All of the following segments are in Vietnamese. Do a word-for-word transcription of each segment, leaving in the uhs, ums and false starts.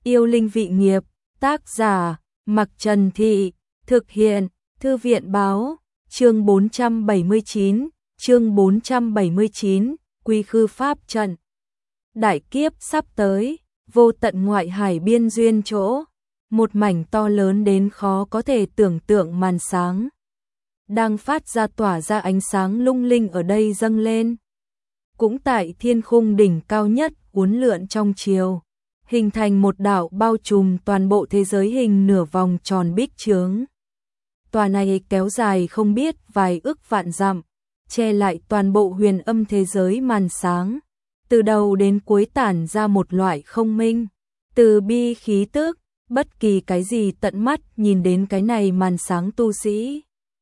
Yêu linh vị nghiệp, tác giả, Mặc Trần Thị, thực hiện, Thư viện báo, chương bốn trăm bảy mươi chín, chương bốn trăm bảy mươi chín, Quy Khư Pháp Trận. Đại kiếp sắp tới, vô tận ngoại hải biên duyên chỗ, một mảnh to lớn đến khó có thể tưởng tượng màn sáng. Đang phát ra tỏa ra ánh sáng lung linh ở đây dâng lên. Cũng tại thiên khung đỉnh cao nhất uốn lượn trong chiều, hình thành một đạo bao trùm toàn bộ thế giới hình nửa vòng tròn bích chướng. Tòa này kéo dài không biết vài ức vạn dặm, che lại toàn bộ huyền âm thế giới màn sáng. Từ đầu đến cuối tản ra một loại không minh, từ bi khí tức, bất kỳ cái gì tận mắt nhìn đến cái này màn sáng tu sĩ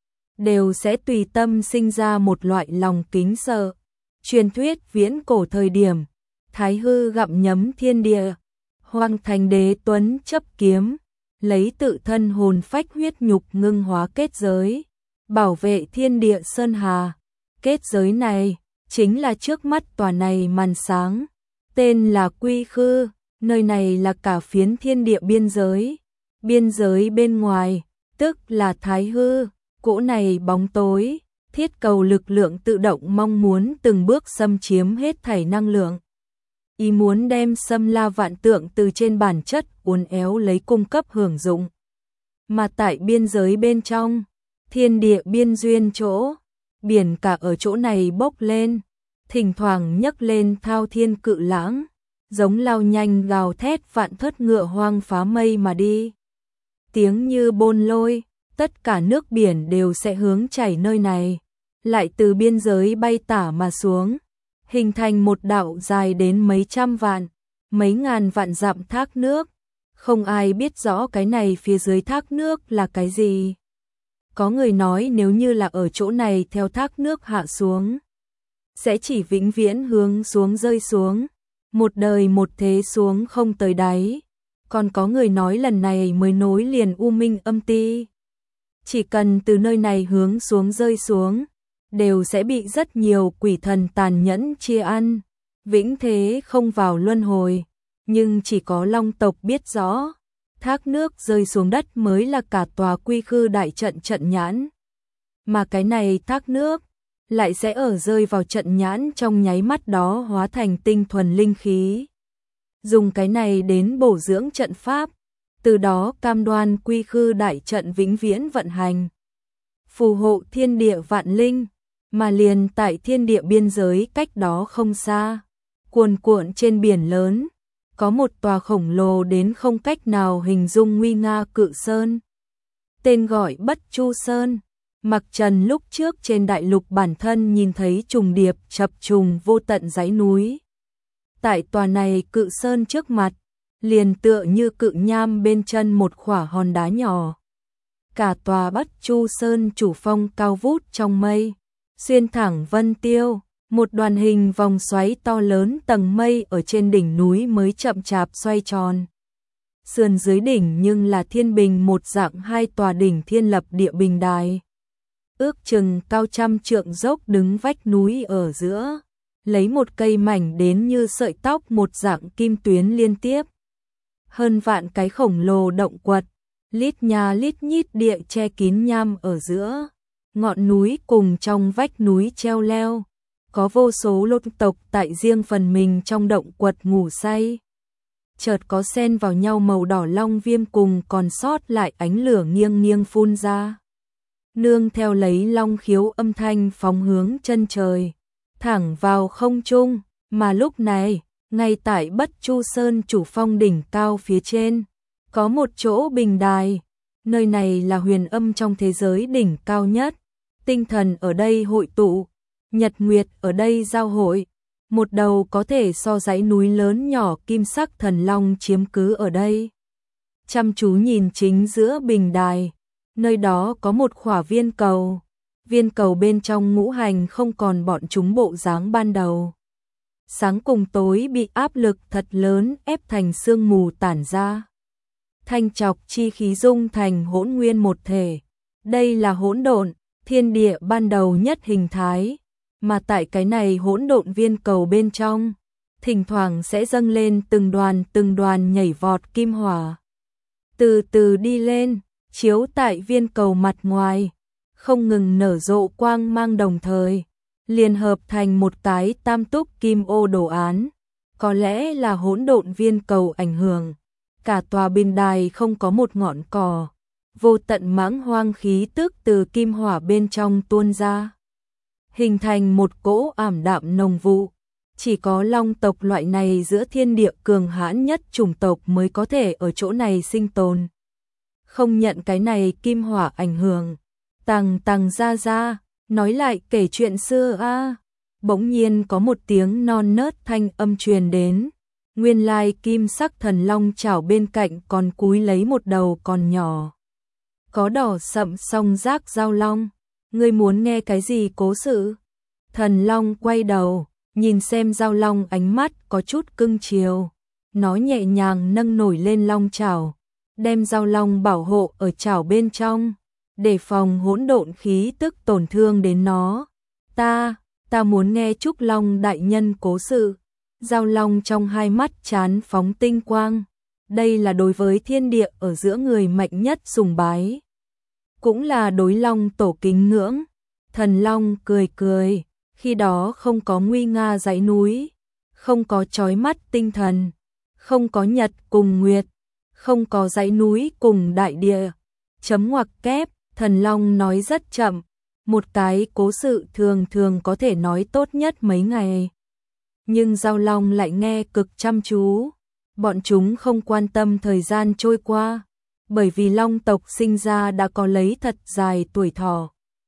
đều sẽ tùy tâm sinh ra một loại lòng kính sợ. Truyền thuyết viễn cổ thời điểm, Thái Hư gặm nhấm thiên địa, Hoang Thành Đế Tuấn chấp kiếm, lấy tự thân hồn phách huyết nhục ngưng hóa kết giới, bảo vệ thiên địa sơn hà. Kết giới này chính là trước mắt tòa này màn sáng, tên là Quy Khư, nơi này là cả phiến thiên địa biên giới. Biên giới bên ngoài, tức là Thái Hư, cỗ này bóng tối, thiết cầu lực lượng tự động mong muốn từng bước xâm chiếm hết thảy năng lượng. Ý muốn đem xâm la vạn tượng từ trên bản chất uốn éo lấy cung cấp hưởng dụng. Mà tại biên giới bên trong, thiên địa biên duyên chỗ, biển cả ở chỗ này bốc lên, thỉnh thoảng nhấc lên thao thiên cự lãng, giống lao nhanh gào thét vạn thất ngựa hoang phá mây mà đi. Tiếng như bôn lôi, tất cả nước biển đều sẽ hướng chảy nơi này, lại từ biên giới bay tả mà xuống, hình thành một đạo dài đến mấy trăm vạn, mấy ngàn vạn dặm thác nước. Không ai biết rõ cái này phía dưới thác nước là cái gì. Có người nói nếu như là ở chỗ này theo thác nước hạ xuống, sẽ chỉ vĩnh viễn hướng xuống rơi xuống, một đời một thế xuống không tới đáy. Còn có người nói lần này mới nối liền U Minh Âm Ti. Chỉ cần từ nơi này hướng xuống rơi xuống, đều sẽ bị rất nhiều quỷ thần tàn nhẫn chia ăn, vĩnh thế không vào luân hồi. Nhưng chỉ có Long tộc biết rõ, thác nước rơi xuống đất mới là cả tòa Quy Khư đại trận trận nhãn. Mà cái này thác nước lại sẽ ở rơi vào trận nhãn trong nháy mắt đó hóa thành tinh thuần linh khí. Dùng cái này đến bổ dưỡng trận pháp, từ đó cam đoan Quy Khư đại trận vĩnh viễn vận hành. Phù hộ thiên địa vạn linh, mà liền tại thiên địa biên giới cách đó không xa, cuồn cuộn trên biển lớn, có một tòa khổng lồ đến không cách nào hình dung nguy nga cự sơn. Tên gọi Bất Chu Sơn. Mặc Trần lúc trước trên đại lục bản thân nhìn thấy trùng điệp chập trùng vô tận dãy núi. Tại tòa này cự sơn trước mặt, liền tựa như cự nham bên chân một khỏa hòn đá nhỏ. Cả tòa Bất Chu Sơn chủ phong cao vút trong mây, xuyên thẳng vân tiêu, một đoàn hình vòng xoáy to lớn tầng mây ở trên đỉnh núi mới chậm chạp xoay tròn. Sườn dưới đỉnh nhưng là thiên bình một dạng hai tòa đỉnh thiên lập địa bình đài. Ước chừng cao trăm trượng dốc đứng vách núi ở giữa, lấy một cây mảnh đến như sợi tóc một dạng kim tuyến liên tiếp. Hơn vạn cái khổng lồ động quật, lít nhà lít nhít địa che kín nham ở giữa. Ngọn núi cùng trong vách núi treo leo, có vô số lôn tộc tại riêng phần mình trong động quật ngủ say. Chợt có xen vào nhau màu đỏ long viêm cùng còn sót lại ánh lửa nghiêng nghiêng phun ra. Nương theo lấy long khiếu âm thanh phóng hướng chân trời, thẳng vào không trung, mà lúc này, ngay tại Bất Chu Sơn chủ phong đỉnh cao phía trên, có một chỗ bình đài, nơi này là huyền âm trong thế giới đỉnh cao nhất, tinh thần ở đây hội tụ, nhật nguyệt ở đây giao hội, một đầu có thể so dãy núi lớn nhỏ kim sắc thần long chiếm cứ ở đây. Chăm chú nhìn chính giữa bình đài, nơi đó có một khỏa viên cầu, viên cầu bên trong ngũ hành không còn bọn chúng bộ dáng ban đầu. Sáng cùng tối bị áp lực thật lớn ép thành sương mù tản ra. Thanh trọc chi khí dung thành hỗn nguyên một thể. Đây là hỗn độn, thiên địa ban đầu nhất hình thái, mà tại cái này hỗn độn viên cầu bên trong, thỉnh thoảng sẽ dâng lên từng đoàn từng đoàn nhảy vọt kim hỏa. Từ từ đi lên, chiếu tại viên cầu mặt ngoài, không ngừng nở rộ quang mang đồng thời, liên hợp thành một cái tam túc kim ô đồ án. Có lẽ là hỗn độn viên cầu ảnh hưởng, cả tòa bình đài không có một ngọn cỏ, vô tận mãng hoang khí tức từ kim hỏa bên trong tuôn ra, hình thành một cỗ ảm đạm nồng vụ. Chỉ có long tộc loại này giữa thiên địa cường hãn nhất chủng tộc mới có thể ở chỗ này sinh tồn. Không nhận cái này kim hỏa ảnh hưởng. Tằng tằng ra ra, nói lại kể chuyện xưa a. Bỗng nhiên có một tiếng non nớt thanh âm truyền đến. Nguyên lai kim sắc thần long chảo bên cạnh còn cúi lấy một đầu còn nhỏ. Có đỏ sậm song rác giao long. Ngươi muốn nghe cái gì cố sự? Thần long quay đầu, nhìn xem giao long, ánh mắt có chút cưng chiều. Nó nhẹ nhàng nâng nổi lên long chảo, đem giao long bảo hộ ở chảo bên trong, để phòng hỗn độn khí tức tổn thương đến nó. Ta, ta muốn nghe Trúc Long đại nhân cố sự. Giao long trong hai mắt chán phóng tinh quang. Đây là đối với thiên địa ở giữa người mạnh nhất sùng bái, cũng là đối long tổ kính ngưỡng. Thần long cười cười, khi đó không có nguy nga dãy núi, không có chói mắt tinh thần, không có nhật cùng nguyệt, không có dãy núi cùng đại địa. Chấm ngoặc kép, thần long nói rất chậm, một cái cố sự thường thường có thể nói tốt nhất mấy ngày. Nhưng giao long lại nghe cực chăm chú, bọn chúng không quan tâm thời gian trôi qua, bởi vì long tộc sinh ra đã có lấy thật dài tuổi thọ.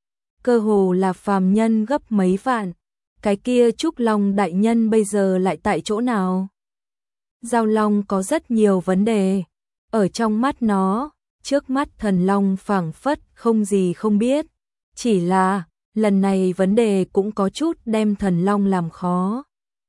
Cơ hồ là phàm nhân gấp mấy vạn. Cái kia Trúc Long đại nhân bây giờ lại tại chỗ nào? Giao long có rất nhiều vấn đề. Ở trong mắt nó, trước mắt thần long phảng phất không gì không biết. Chỉ là, lần này vấn đề cũng có chút đem thần long làm khó.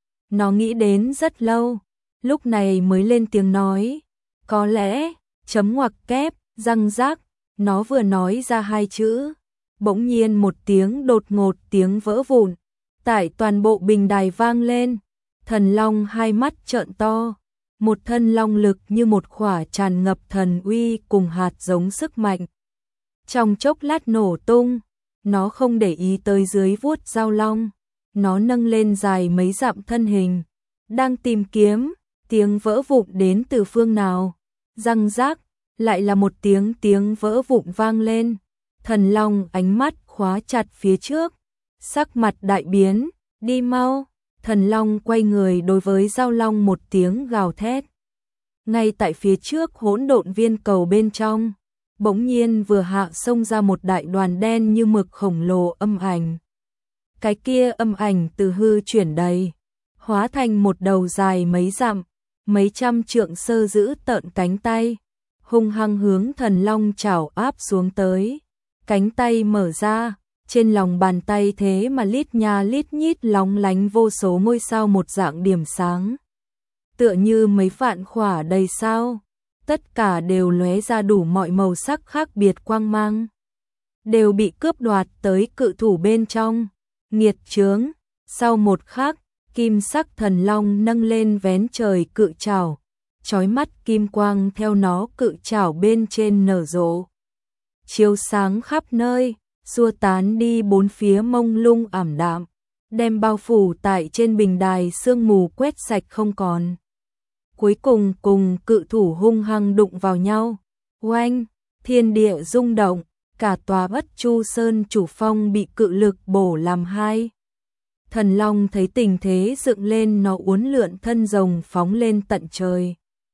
Nó nghĩ đến rất lâu, lúc này mới lên tiếng nói. Có lẽ, chấm ngoặc kép, răng rác, nó vừa nói ra hai chữ. Bỗng nhiên một tiếng đột ngột tiếng vỡ vụn, tại toàn bộ bình đài vang lên. Thần long hai mắt trợn to, một thân long lực như một khỏa tràn ngập thần uy cùng hạt giống sức mạnh. Trong chốc lát nổ tung, nó không để ý tới dưới vuốt giao long, nó nâng lên dài mấy dặm thân hình, đang tìm kiếm, tiếng vỡ vụn đến từ phương nào. Răng rác, lại là một tiếng tiếng vỡ vụn vang lên. Thần long ánh mắt khóa chặt phía trước, sắc mặt đại biến, đi mau. Thần long quay người đối với giao long một tiếng gào thét. Ngay tại phía trước hỗn độn viên cầu bên trong, bỗng nhiên vừa hạ xông ra một đại đoàn đen như mực khổng lồ âm ảnh. Cái kia âm ảnh từ hư chuyển đầy, hóa thành một đầu dài mấy dặm, mấy trăm trượng sơ giữ tợn cánh tay, hung hăng hướng thần long chảo áp xuống tới. Cánh tay mở ra, trên lòng bàn tay thế mà lít nha lít nhít lóng lánh vô số ngôi sao một dạng điểm sáng. Tựa như mấy vạn khỏa đầy sao, tất cả đều lóe ra đủ mọi màu sắc khác biệt quang mang. Đều bị cướp đoạt tới cự thủ bên trong. Nghiệt chướng, sau một khắc, kim sắc thần long nâng lên vén trời cự trảo, chói mắt kim quang theo nó cự trảo bên trên nở rộ, chiếu sáng khắp nơi, xua tán đi bốn phía mông lung ảm đạm, đem bao phủ tại trên bình đài sương mù quét sạch không còn. Cuối cùng cùng cự thủ hung hăng đụng vào nhau, oanh, thiên địa rung động, cả tòa Bất Chu Sơn chủ phong bị cự lực bổ làm hai. Thần long thấy tình thế dựng lên, nó uốn lượn thân rồng phóng lên tận trời.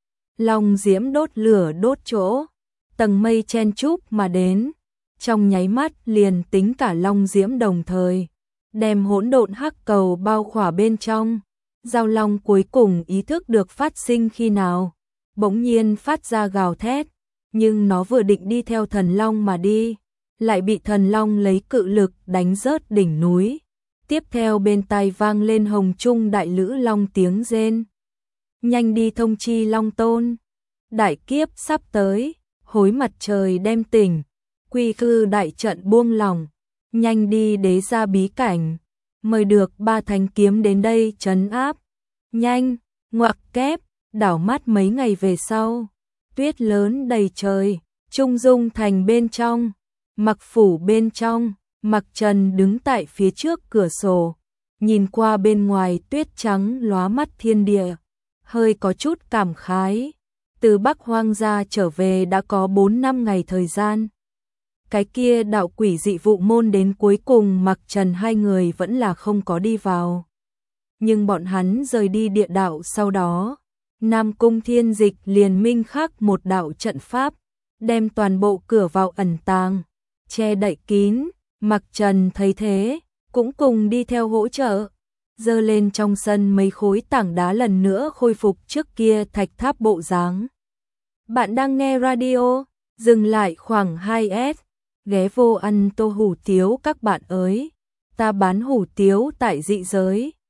Long diễm đốt lửa đốt chỗ, tầng mây chen chúc mà đến, trong nháy mắt liền tính cả long diễm đồng thời, đem hỗn độn hắc cầu bao khỏa bên trong. Giao long cuối cùng ý thức được phát sinh khi nào, bỗng nhiên phát ra gào thét, nhưng nó vừa định đi theo thần long mà đi, lại bị thần long lấy cự lực đánh rớt đỉnh núi. Tiếp theo bên tai vang lên hồng trung đại lữ long tiếng rên. Nhanh đi thông chi Long Tôn, đại kiếp sắp tới, hối mặt trời đem tỉnh, quy khư đại trận buông lỏng, nhanh đi đế ra bí cảnh, mời được ba thánh kiếm đến đây trấn áp. Nhanh, ngoặc kép, đảo mắt mấy ngày về sau, tuyết lớn đầy trời, Trung Dung thành bên trong, Mặc phủ bên trong, Mặc Trần đứng tại phía trước cửa sổ, nhìn qua bên ngoài tuyết trắng lóa mắt thiên địa, hơi có chút cảm khái. Từ Bắc Hoang gia trở về đã có bốn năm ngày thời gian. Cái kia đạo quỷ dị vụ môn đến cuối cùng Mặc Trần hai người vẫn là không có đi vào. Nhưng bọn hắn rời đi địa đạo sau đó, Nam Cung Thiên Dịch liền minh khắc một đạo trận pháp, đem toàn bộ cửa vào ẩn tàng, che đậy kín. Mặc Trần thấy thế, cũng cùng đi theo hỗ trợ, giơ lên trong sân mấy khối tảng đá lần nữa khôi phục trước kia thạch tháp bộ dáng. Bạn đang nghe radio, dừng lại khoảng hai s, ghé vô ăn tô hủ tiếu các bạn ơi, ta bán hủ tiếu tại dị giới.